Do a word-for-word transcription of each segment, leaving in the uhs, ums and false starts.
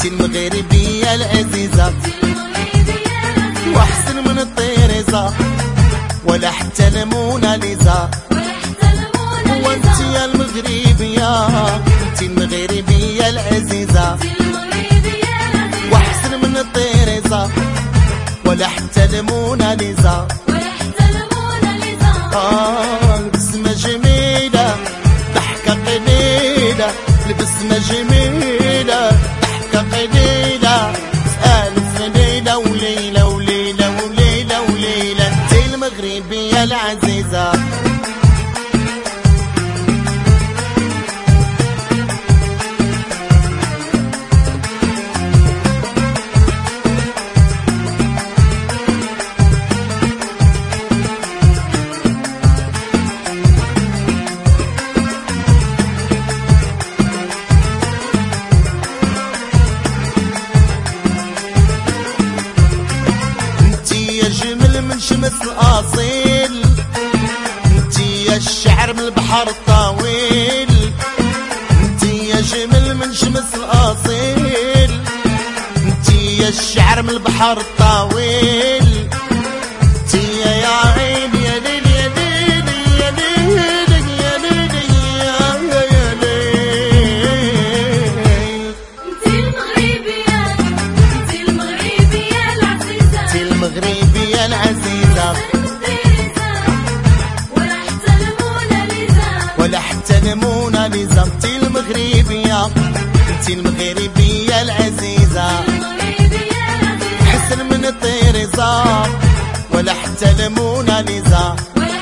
انتي المغربية العزيزة واحسن من الطيريزة ولا حتى الموناليزا. وانتي يا المغربية انتي المغربية العزيزة واحسن من الطيريزة ولا حتى الموناليزا. آه البسمة جميلة ضحكة قليلة، البسمة جميلة ضحكة قليلة، ألف ليلة وليلة وليلة وليلة وليلة انتي المغربية العزيزة. من شمس الأصيل انتي يا الشعر من البحر الطويل، انتي يا جمل من شمس الأصيل انتي يا الشعر من البحر الطويل، انتي يا عين يا ليل يا ليل يا ليل يا ليل يا ليل. انتي المغربية انتي المغربية العزيزة انتي المغربية العزيزة ولا حتى الموناليزا ولا حتى الموناليزا. انتي المغربية انتي المغربية العزيزة حسن من الطيريزة ولا حتى الموناليزا.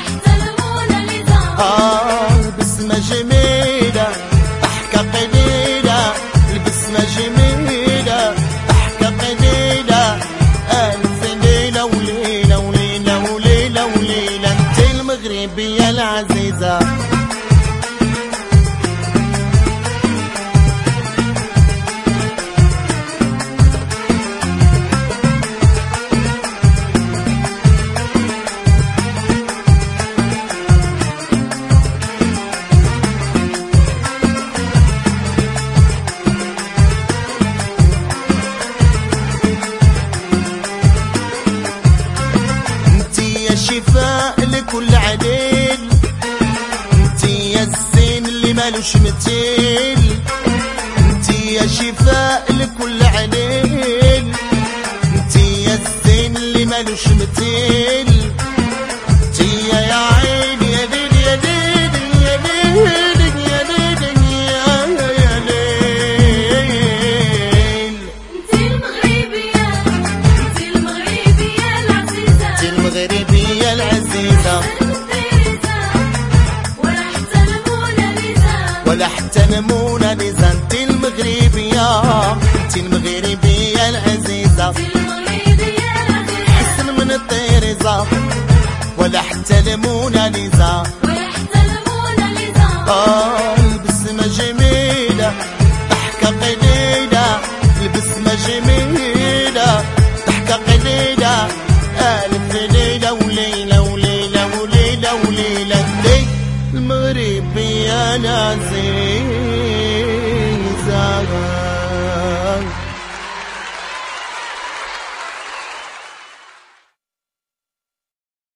آه البسمة جميلة ضحكة قليلة، البسمة جميلة ضحكة قليلة، ألف ليلة وليلة وليلة وليلة وليلة انتي المغربية العزيزة. شفاء لكل عديل انتي يا الزين اللي مالوش مثيل، انتي يا شفاء لكل عديل انتي يا الزين اللي مالوش مثيل، انتي يا عين يا ليل يا ليل يا ليل يا ليل يا ليل. انتي المغربية انتي المغربية العزيزة انتي المغربية العزيزة ولا حتى الموناليزا ولا حتى الموناليزا. انتي المغربية انتي المغربية العزيزة حسن من الطيريزة ولا حتى الموناليزا. آه البسمة جميلة ضحكة قليلة، البسمة جميلة ضحكة قليلة، ألف ليلة وليلة وليلة وليلة وليلة انتي المغربية العزيزة.